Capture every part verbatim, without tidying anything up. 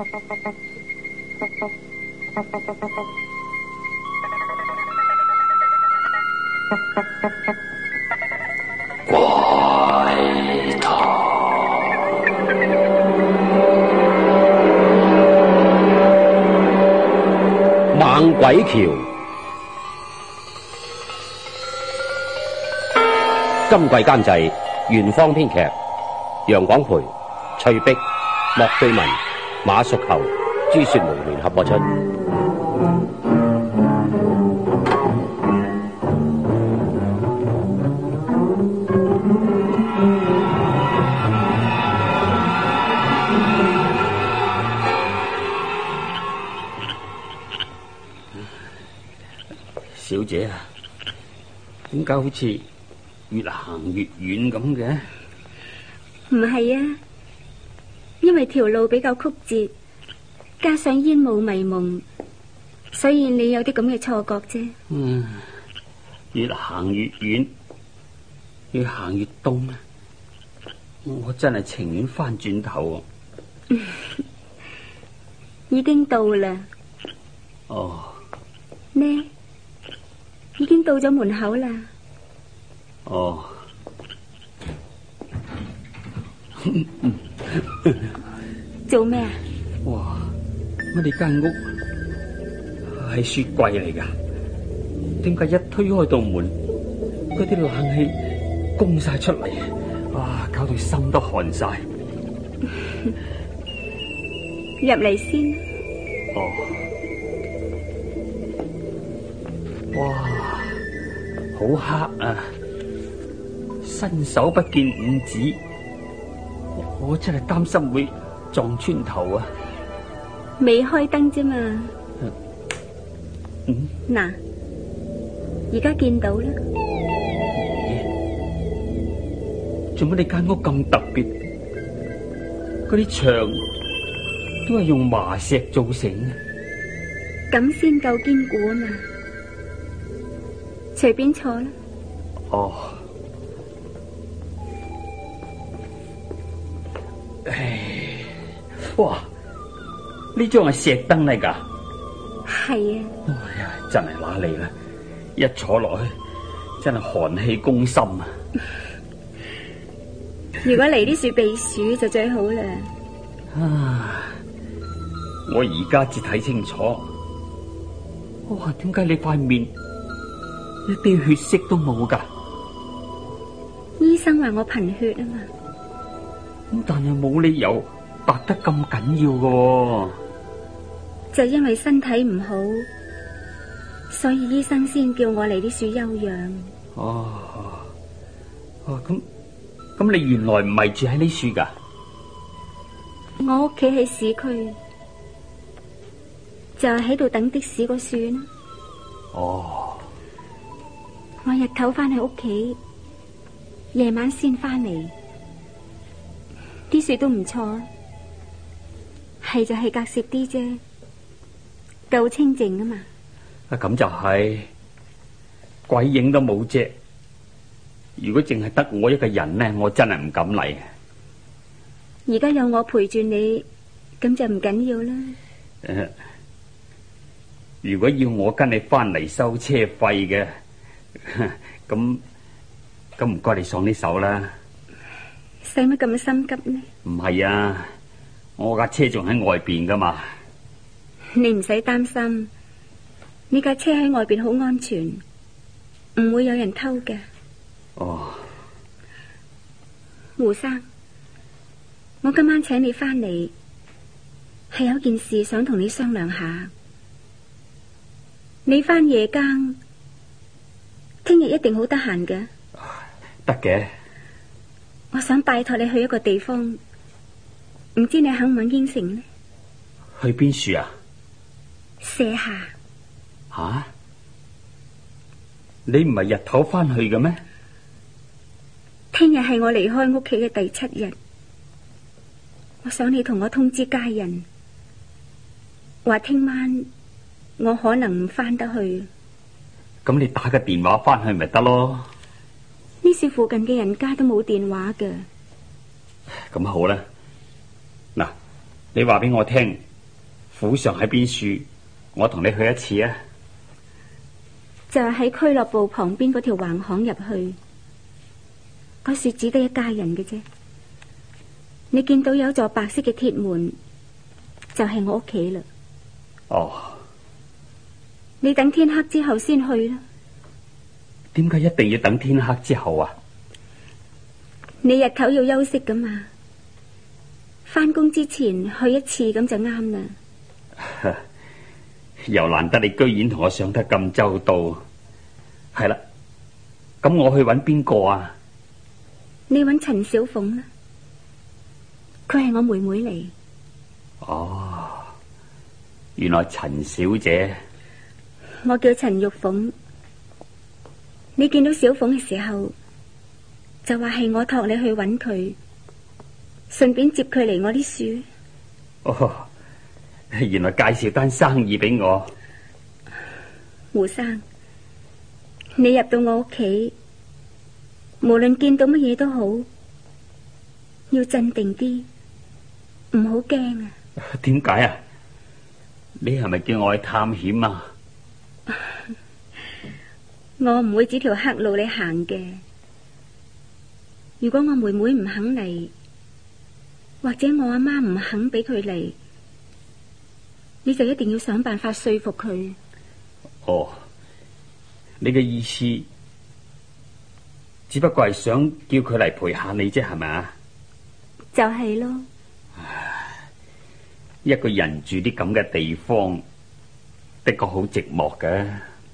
怪談猛鬼橋。今季監製元芳，編劇楊廣培、翠碧、莫對文、馬淑球、朱雪梅聯合播出。小姐啊，點解好似越行越遠咁嘅？ 唔係啊，因為條路比較曲折，加上煙霧迷蒙，所以你有啲咁嘅錯覺啫。 嗯，越行越遠，越行越凍啊！我真係情願翻轉頭。 已經到啦。 哦。 呢？已經到咗門口啦。 哦。 做咩啊？ 哇！乜你間屋係雪櫃嚟噶？點解一推開道門，嗰啲冷氣攻晒出嚟？哇！搞到心都寒晒。 入嚟先。 哦。哇！好黑啊！伸手不見五指，我，我真係擔心會撞穿頭啊！ 未開燈啫嘛。 嗯。 嗱，而家見到啦。 做乜你間屋咁特別？嗰啲牆都係用麻石做成嘅。 咁先夠堅固啊嘛。隨便坐啦。 哦。唉，哇！呢張係石燈嚟噶。 係啊。 哎呀，真係揦脷啦！一坐落去，真係寒氣攻心啊！ 如果嚟啲樹避暑就最好啦。 啊！我而家至睇清楚，哇！點解你塊面一啲血色都冇噶？ 醫生話我貧血啊嘛。 咁但係冇理由白得咁緊要嘅。 就因為身體唔好，所以醫生先叫我嚟啲樹休養。 哦，哦咁咁，你原來唔係住喺呢樹噶？ 我屋企喺市區，就係喺度等的士個樹啦。 哦。 我日頭翻去屋企，夜晚先翻嚟。啲樹都唔錯，係就係隔涉啲啫，夠清靜啊嘛。 啊，咁就係，鬼影都冇隻。如果淨係得我一個人呢，我真係唔敢嚟。 而家有我陪住你，咁就唔緊要啦。 誒，如果要我跟你翻嚟收車費嘅，咁咁唔該你送呢手啦。 使乜咁心急呢？ 唔係啊，我架車仲喺外邊噶嘛。 你唔使擔心，呢架車喺外邊好安全，唔會有人偷嘅。 哦。 胡生，我今晚請你翻嚟，係有件事想同你商量下。你翻夜更，聽日一定好得閒嘅。 得嘅。 我想拜託你去一個地方，唔知你肯唔肯應承呢？ 去邊處啊？ 卸下。 吓、啊？你唔係日頭翻去嘅咩？ 聽日係我離開屋企嘅第七日，我想你同我通知家人，話聽晚我可能唔翻得去。 咁你打個電話翻去咪得咯？ 呢處附近嘅人家都冇電話㗎。 咁好啦，嗱，你話俾我聽， 府上喺邊處？我同你去一次啊！ 就係喺俱樂部旁邊嗰條橫巷入去，嗰處只得一家人嘅啫。你見到有座白色嘅鐵門，就係我屋企啦。 哦， 你等天黑之後先去啦。 點解一定要等天黑之後啊？ 你日頭要休息噶嘛，返工之前去一次咁就啱啦。 又難得你居然同我想得咁周到。係啦，咁我去揾邊個啊？ 你揾陳小鳳啦，佢係我妹妹嚟。 哦，原來陳小姐。 我叫陳玉鳳。你見到小鳳嘅時候，就話係我託你去揾佢，順便接佢嚟我啲處。 哦，原來介紹單生意俾我。 胡生，你入到我屋企，無論見到乜嘢都好，要鎮定啲，唔好驚啊！ 點解啊？你係咪叫我去探險啊？ 我唔會指條黑路你行嘅。如果我妹妹唔肯嚟，或者我阿媽唔肯俾佢嚟，你就一定要想辦法說服佢。 哦，你嘅意思只不過係想叫佢嚟陪下你啫，係咪啊？ 就係咯。 一個人住啲咁嘅地方，的確好寂寞嘅。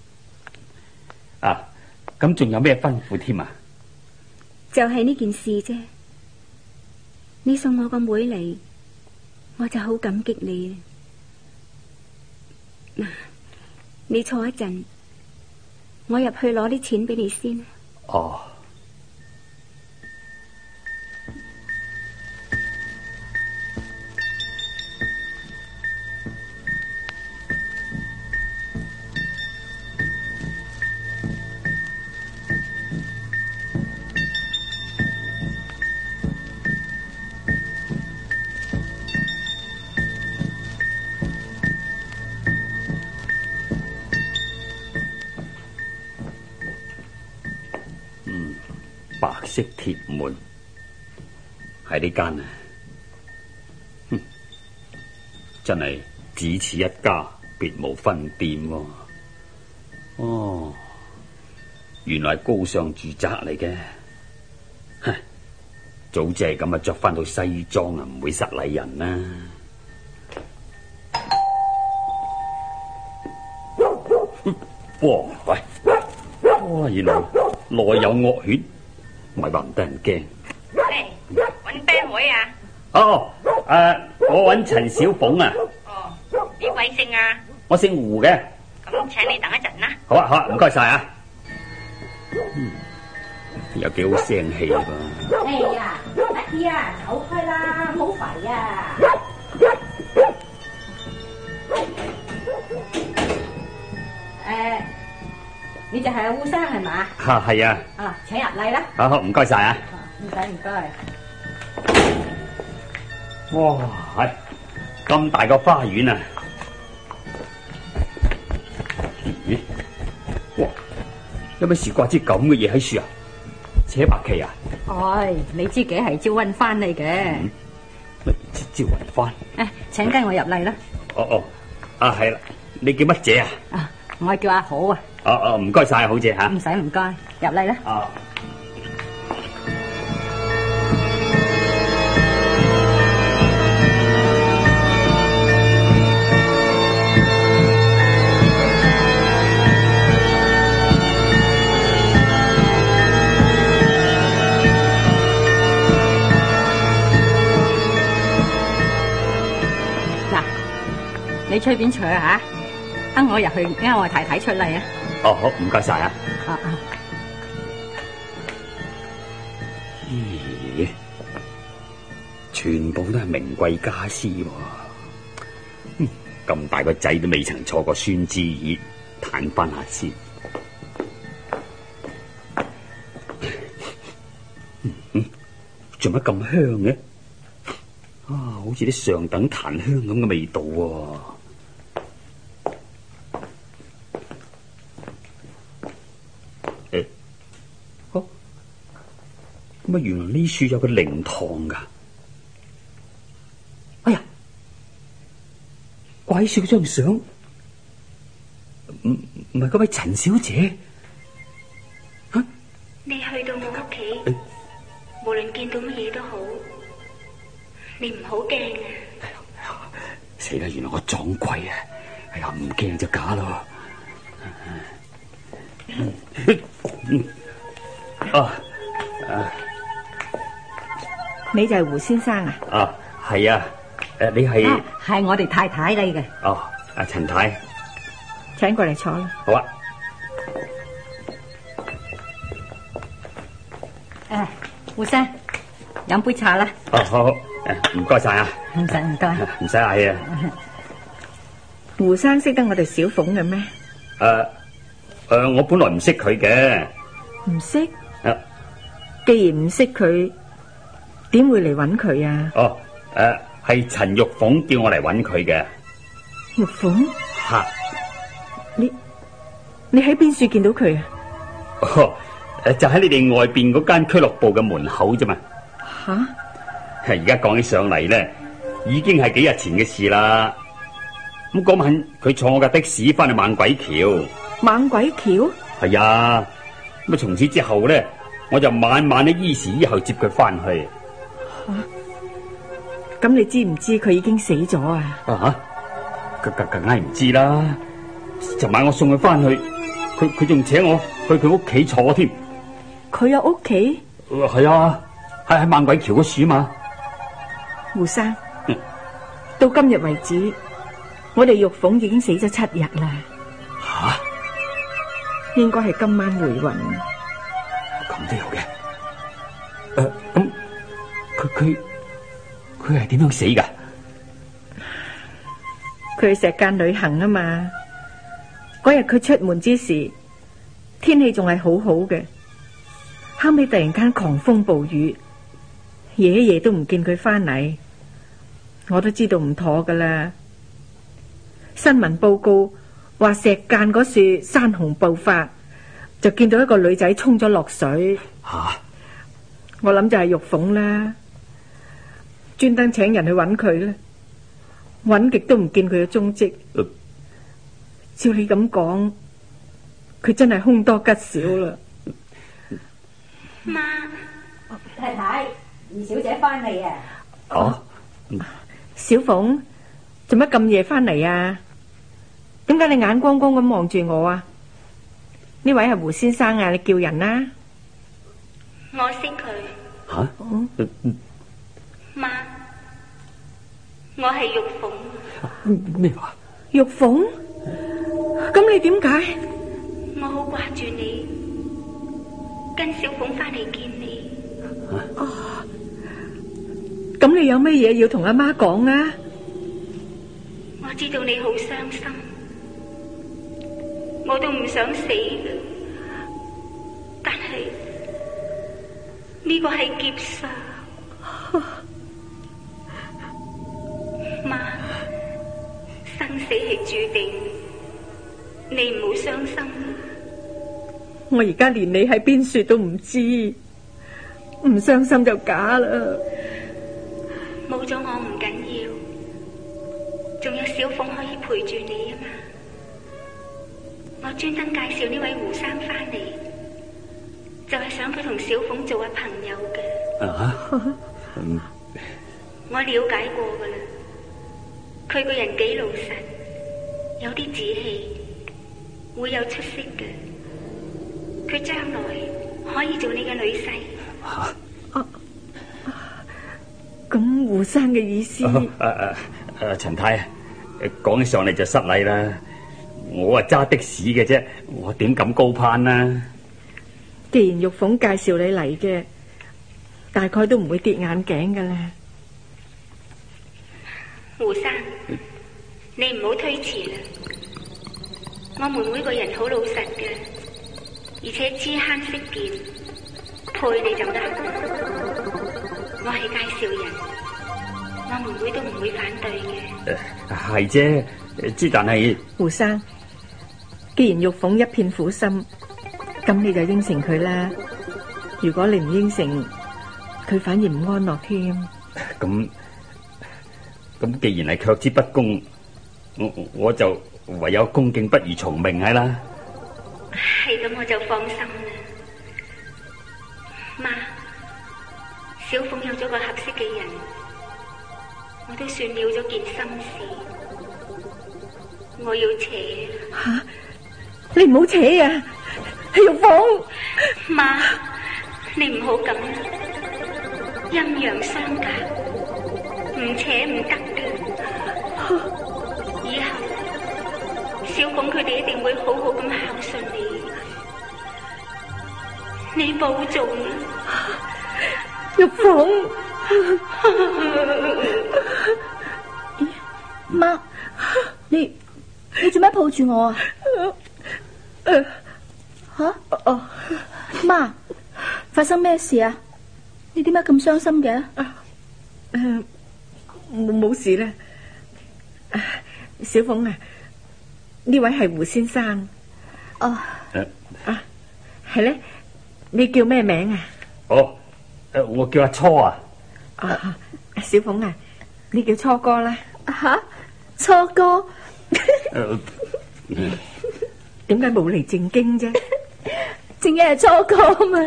啊，咁仲有咩吩咐添啊？ 就係呢件事啫。你送我個妹嚟，我就好感激你。嗱，你坐一陣，我入去攞啲錢俾你先。 哦。白色鐵門喺呢間啊，哼，真係只此一家，別無分店喎。哦，原來係高尚住宅嚟嘅。哼，早知係咁啊，着翻到西裝啊，唔會失禮人啦。哇，喂，哇，原來內有惡犬。唔係話唔得人驚。 嚟揾邊位啊？ 哦，誒，我揾陳小鳳啊。 哦，邊位姓啊？ 我姓胡嘅。 咁請你等一陣啦。 好啊，好啊，唔該晒啊。嗯，又幾好聲氣噃。 哎呀，阿姨啊，走開啦，好肥啊！誒。你就係阿烏生係嘛？ 吓，係啊。 啊，請入嚟啦。 好好，唔該晒啊。 唔使唔該。 哇，係咁大個花園啊！咦？哇，有咩事掛支咁嘅嘢喺樹啊？扯白旗啊？ 唉，你知己係招運翻嚟嘅。 乜招運翻？ 誒，請跟我入嚟啦。 哦哦，啊係啦，你叫乜姐啊？ 啊，我叫阿好啊。 哦哦，唔該晒，好姐吓。 唔使唔該，入嚟啦。 啊。 嗱，你隨便坐下，等我入去，啱我太太出嚟啊。 哦，好，唔該晒啊！ 啊啊！ 咦，全部都係名貴家私喎。嗯，咁大個仔都未曾坐過酸枝椅，嘆翻下先。嗯，做乜咁香嘅？啊，好似啲上等檀香咁嘅味道喎。 咁啊，原來呢處有個靈堂噶。哎呀，掛起張相，唔唔係嗰位陳小姐？啊！ 你去到我屋企，欸、無論見到乜嘢都好，你唔好驚啊！ 死啦！原來我撞鬼啊！哎呀，唔驚就假咯。啊啊！ 你就係胡先生啊？ 啊，係啊。誒，你係？ 係、啊、我哋太太嚟嘅。 哦，阿陳太， 請過嚟坐啦。 好啊。 誒，胡生，飲杯茶啦。 哦，好好。誒，唔該晒啊。 唔使唔該， 唔使客氣啊。 胡生識得我哋小鳳嘅咩？ 誒誒、呃呃，我本來唔識佢嘅。 唔識？ 啊， 既然唔識佢，點會嚟揾佢啊？ 哦，誒、呃。係陳玉鳳叫我嚟揾佢嘅。 玉鳳？ 吓， 你你喺邊處見到佢啊？ 哦，誒，就喺你哋外邊嗰間俱樂部嘅門口啫嘛。 吓？ 而家講起上嚟咧，已經係幾日前嘅事啦。咁嗰晚佢坐我架的士翻去猛鬼橋。 猛鬼橋？ 係啊。咁啊，從此之後咧，我就晚晚喺依時依候接佢翻去。 吓？咁你知唔知佢已經死咗啊？ 啊吓，梗梗係唔知啦。尋晚我送佢翻去，佢佢仲請我去佢屋企坐添。 佢有屋企？ 係啊，係喺猛鬼橋嗰處嘛。 胡生，嗯、到今日為止，我哋玉鳳已經死咗七日啦。 吓、啊， 應該係今晚回魂。 咁都有嘅。誒、呃，咁佢佢。佢係點樣死噶？ 佢去石澗旅行啊嘛。嗰日佢出門之時，天氣仲係好好嘅，後尾突然間狂風暴雨，夜夜都唔見佢翻嚟，我都知道唔妥噶啦。新聞報告話石澗嗰處山洪爆發，就見到一個女仔沖咗落水。吓、啊！我諗就係玉鳳啦。專登請人去揾佢咧，揾極都唔見佢嘅蹤跡。呃、照你咁講，佢真係凶多吉少啦。 媽， 太太，二小姐翻嚟啊！ 哦， 小鳳，做乜咁夜翻嚟啊？點解你眼光光咁望住我啊？呢位係胡先生啊，你叫人啦。 我識佢。 吓、啊？嗯媽，我係玉鳳。 咩話？ 玉鳳？咁你點解？ 我好掛住你，跟小鳳翻嚟見你。 哦，咁你有咩嘢要同阿媽講啊？ 我知道你好傷心，我都唔想死嘅，但係呢個係劫煞。媽，生死係注定，你唔好傷心。 我而家連你喺邊處都唔知，唔傷心就假啦。 冇咗我唔緊要，仲有小鳳可以陪住你啊嘛。我專登介紹呢位胡生翻嚟，就係想佢同小鳳做下朋友嘅。啊，嗯，我了解過噶啦。佢個人幾老實，有啲志氣，會有出息嘅。佢將來可以做你嘅女婿。吓，啊， 咁胡生嘅意思？誒誒誒，陳太，講起上嚟就失禮啦。我係揸的士嘅啫，我點敢高攀呢？ 既然玉鳳介紹你嚟嘅，大概都唔會跌眼鏡噶啦。 胡生，你唔好推辭啦。我妹妹個人好老實嘅，而且知慳識儉，配你就得。我係介紹人，我妹妹都唔會反對嘅。 係啫、呃，之但係胡生，既然玉鳳一片苦心，咁你就應承佢啦。如果你唔應承， 佢反而唔安樂添。 咁咁，既然係卻之不恭，我我就唯有恭敬不如從命係啦。 係咁我就放心啦。媽，小鳳有咗個合適嘅人，我都算了咗件心事。我要扯。 吓，你唔好扯啊！玉鳳， 媽，你唔好咁啦，陰陽相隔，唔扯唔得嘅。以後小鳳佢哋一定會好好咁孝順你，你保重啦。 玉鳳， 媽，你你做咩抱住我啊？吓？哦，媽，發生咩事啊？你點解咁傷心嘅？ 誒，冇冇事啦。小鳳啊，呢位係胡先生。 哦， 啊，係咧，你叫咩名啊？ 哦，誒，我叫阿初啊。 啊，小鳳啊，你叫初哥啦。 吓，初哥， 點解冇嚟正經啫？ 正經係初哥嘛。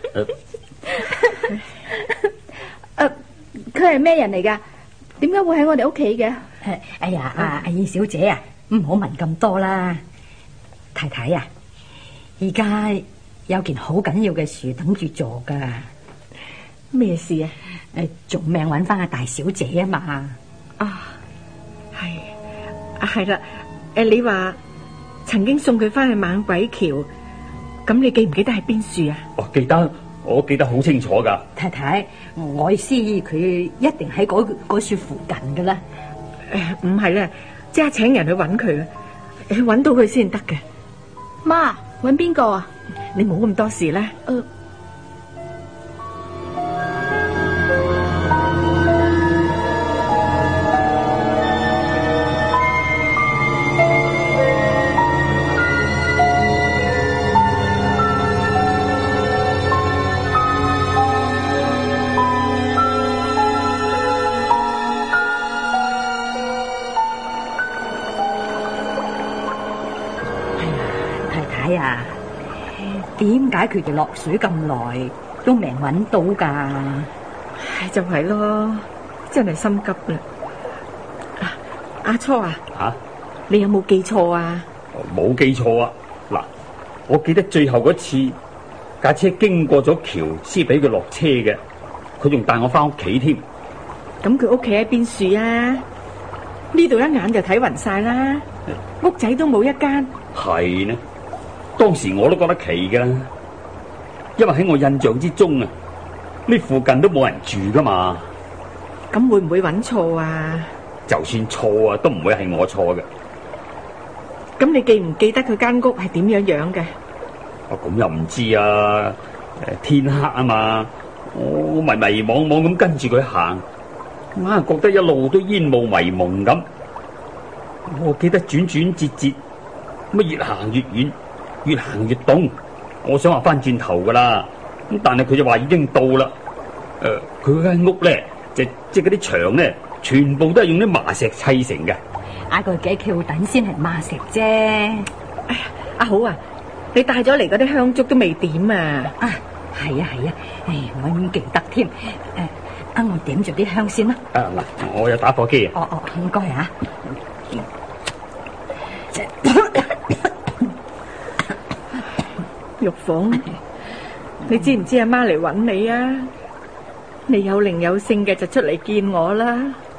誒，佢係咩人嚟噶？點解會喺我哋屋企嘅？ 哎呀，阿阿二小姐啊，唔好問咁多啦。太太啊，而家有件好緊要嘅事等住做噶。 咩事啊？ 誒，仲命揾翻阿大小姐啊嘛。 啊，係啊，係啦。誒，你話曾經送佢翻去猛鬼橋，咁你記唔記得係邊處啊？ 我記得，我記得好清楚噶。 太太，我意思佢一定喺嗰嗰處附近噶啦。 誒，唔係啦，即係請人去揾佢啊，去揾到佢先得嘅。 媽，揾邊個啊？ 你冇咁多事啦。 誒。 點解佢哋落水咁耐都未揾到噶？ 唉，就係咯，真係心急啦。阿初啊， 啊， 你有冇記錯啊？ 冇記錯啊！嗱，我記得最後嗰次架車經過咗橋先俾佢落車嘅，佢仲帶我翻屋企添。 咁佢屋企喺邊處啊？呢度一眼就睇勻晒啦，屋仔都冇一間。 係呢？當時我都覺得奇噶，因為喺我印象之中啊，呢附近都冇人住噶嘛。 咁會唔會揾錯啊？ 就算錯啊，都唔會係我錯嘅。 咁你記唔記得佢間屋係點樣樣嘅？ 我咁又唔知啊。誒，天黑啊嘛，我迷迷惘惘咁跟住佢行，硬係覺得一路都煙霧迷蒙咁。我記得轉轉折折，乜越行越遠。越行越凍，我想話翻轉頭噶啦，咁但係佢就話已經到啦。誒、呃，佢嗰間屋咧，就即係嗰啲牆咧，全部都係用啲麻石砌成嘅。 嗌佢幾橋等先係麻石啫。 哎呀，阿好啊，你帶咗嚟嗰啲香燭都未點啊？ 啊，係啊係啊，唉，我已經記得添。誒、呃，啊，我點咗啲香先啦。 啊嗱，我有打火機啊。 哦哦，唔該啊。 玉鳳，你知唔知阿媽嚟揾你啊？你有靈有性嘅就出嚟見我啦。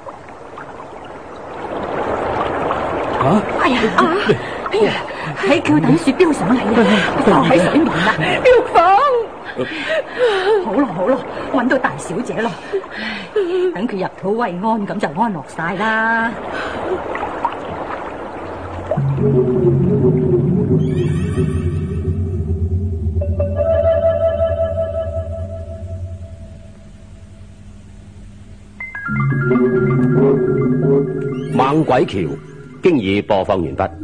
啊！ 哎呀啊！哎呀，喺橋等雪飆上嚟啊！就喺水面啦。 玉鳳， 好咯好咯，揾到大小姐咯。等佢入土為安，咁就安樂晒啦。 猛鬼橋經已播放完畢。